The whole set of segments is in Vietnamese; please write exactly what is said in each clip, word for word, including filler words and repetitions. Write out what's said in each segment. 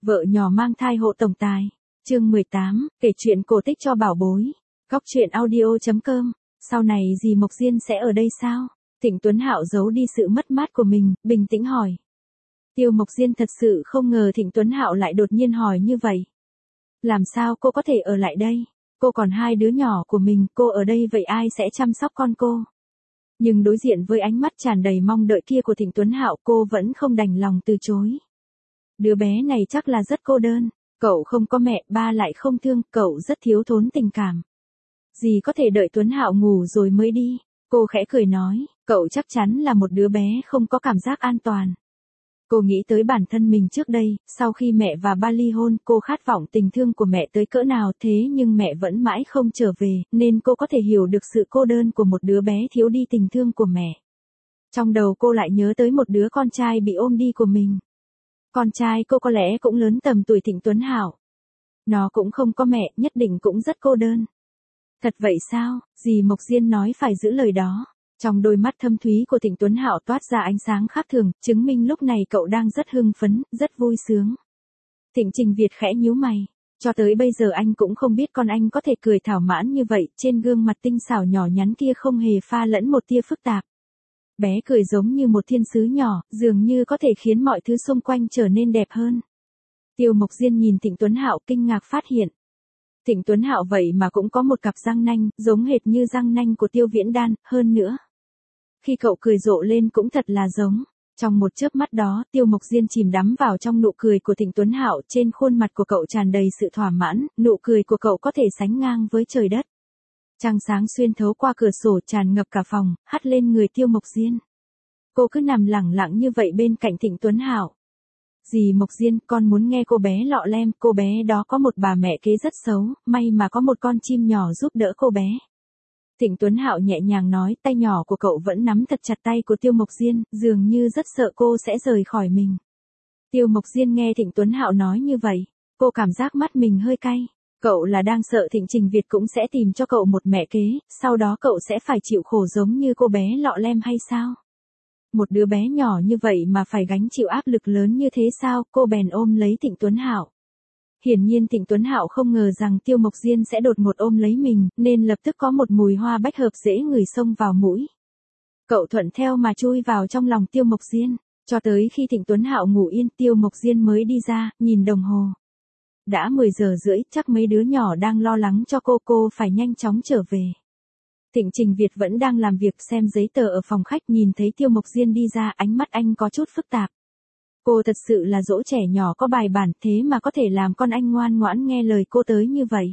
Vợ nhỏ mang thai hộ tổng tài. Chương mười tám, kể chuyện cổ tích cho bảo bối. Góc truyện audio chấm com. Sau này dì Mộc Diên sẽ ở đây sao? Thịnh Tuấn Hạo giấu đi sự mất mát của mình, bình tĩnh hỏi. Tiêu Mộc Diên thật sự không ngờ Thịnh Tuấn Hạo lại đột nhiên hỏi như vậy. Làm sao cô có thể ở lại đây? Cô còn hai đứa nhỏ của mình, cô ở đây vậy ai sẽ chăm sóc con cô? Nhưng đối diện với ánh mắt tràn đầy mong đợi kia của Thịnh Tuấn Hạo, cô vẫn không đành lòng từ chối. Đứa bé này chắc là rất cô đơn, cậu không có mẹ, ba lại không thương, cậu rất thiếu thốn tình cảm. Dì có thể đợi Tuấn Hạo ngủ rồi mới đi, cô khẽ cười nói, cậu chắc chắn là một đứa bé không có cảm giác an toàn. Cô nghĩ tới bản thân mình trước đây, sau khi mẹ và ba ly hôn, cô khát vọng tình thương của mẹ tới cỡ nào thế nhưng mẹ vẫn mãi không trở về, nên cô có thể hiểu được sự cô đơn của một đứa bé thiếu đi tình thương của mẹ. Trong đầu cô lại nhớ tới một đứa con trai bị ôm đi của mình. Con trai cô có lẽ cũng lớn tầm tuổi Thịnh Tuấn Hạo. Nó cũng không có mẹ, nhất định cũng rất cô đơn. Thật vậy sao? Dì Mộc Diên nói phải giữ lời đó. Trong đôi mắt thâm thúy của Thịnh Tuấn Hạo toát ra ánh sáng khác thường, chứng minh lúc này cậu đang rất hưng phấn, rất vui sướng. Thịnh Trình Việt khẽ nhíu mày. Cho tới bây giờ anh cũng không biết con anh có thể cười thỏa mãn như vậy, trên gương mặt tinh xảo nhỏ nhắn kia không hề pha lẫn một tia phức tạp. Bé cười giống như một thiên sứ nhỏ, dường như có thể khiến mọi thứ xung quanh trở nên đẹp hơn. Tiêu Mộc Diên nhìn Thịnh Tuấn Hạo kinh ngạc phát hiện. Thịnh Tuấn Hạo vậy mà cũng có một cặp răng nanh, giống hệt như răng nanh của Tiêu Viễn Đan, hơn nữa. Khi cậu cười rộ lên cũng thật là giống. Trong một chớp mắt đó, Tiêu Mộc Diên chìm đắm vào trong nụ cười của Thịnh Tuấn Hạo, trên khuôn mặt của cậu tràn đầy sự thỏa mãn, nụ cười của cậu có thể sánh ngang với trời đất. Trăng sáng xuyên thấu qua cửa sổ tràn ngập cả phòng, hắt lên người Tiêu Mộc Diên. Cô cứ nằm lẳng lặng như vậy bên cạnh Thịnh Tuấn Hạo. Dì Mộc Diên, con muốn nghe cô bé lọ lem, cô bé đó có một bà mẹ kế rất xấu, may mà có một con chim nhỏ giúp đỡ cô bé. Thịnh Tuấn Hạo nhẹ nhàng nói, tay nhỏ của cậu vẫn nắm thật chặt tay của Tiêu Mộc Diên, dường như rất sợ cô sẽ rời khỏi mình. Tiêu Mộc Diên nghe Thịnh Tuấn Hạo nói như vậy, cô cảm giác mắt mình hơi cay. Cậu là đang sợ Thịnh Trình Việt cũng sẽ tìm cho cậu một mẹ kế, sau đó cậu sẽ phải chịu khổ giống như cô bé lọ lem hay sao? Một đứa bé nhỏ như vậy mà phải gánh chịu áp lực lớn như thế sao? Cô bèn ôm lấy Thịnh Tuấn Hạo. Hiển nhiên Thịnh Tuấn Hạo không ngờ rằng Tiêu Mộc Diên sẽ đột ngột ôm lấy mình, nên lập tức có một mùi hoa bách hợp dễ ngửi xông vào mũi. Cậu thuận theo mà chui vào trong lòng Tiêu Mộc Diên, cho tới khi Thịnh Tuấn Hạo ngủ yên, Tiêu Mộc Diên mới đi ra, nhìn đồng hồ. Đã mười giờ rưỡi, chắc mấy đứa nhỏ đang lo lắng cho cô, cô phải nhanh chóng trở về. Thịnh Trình Việt vẫn đang làm việc xem giấy tờ ở phòng khách, nhìn thấy Tiêu Mộc Diên đi ra, ánh mắt anh có chút phức tạp. Cô thật sự là dỗ trẻ nhỏ có bài bản, thế mà có thể làm con anh ngoan ngoãn nghe lời cô tới như vậy.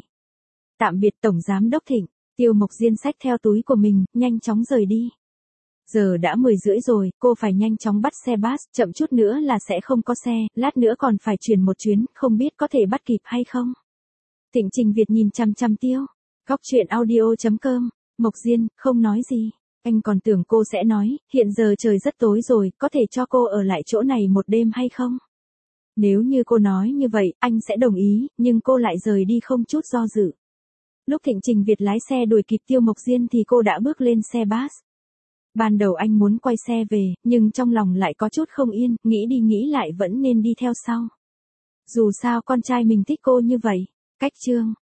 Tạm biệt Tổng Giám Đốc Thịnh, Tiêu Mộc Diên xách theo túi của mình, nhanh chóng rời đi. Giờ đã mười rưỡi rồi, cô phải nhanh chóng bắt xe bus, chậm chút nữa là sẽ không có xe, lát nữa còn phải chuyển một chuyến, không biết có thể bắt kịp hay không. Thịnh Trình Việt nhìn chăm chăm Tiêu. Góc truyện audio chấm com. Mộc Diên, không nói gì. Anh còn tưởng cô sẽ nói, hiện giờ trời rất tối rồi, có thể cho cô ở lại chỗ này một đêm hay không? Nếu như cô nói như vậy, anh sẽ đồng ý, nhưng cô lại rời đi không chút do dự. Lúc Thịnh Trình Việt lái xe đuổi kịp Tiêu Mộc Diên thì cô đã bước lên xe bus. Ban đầu anh muốn quay xe về, nhưng trong lòng lại có chút không yên, nghĩ đi nghĩ lại vẫn nên đi theo sau. Dù sao con trai mình thích cô như vậy. Cách chương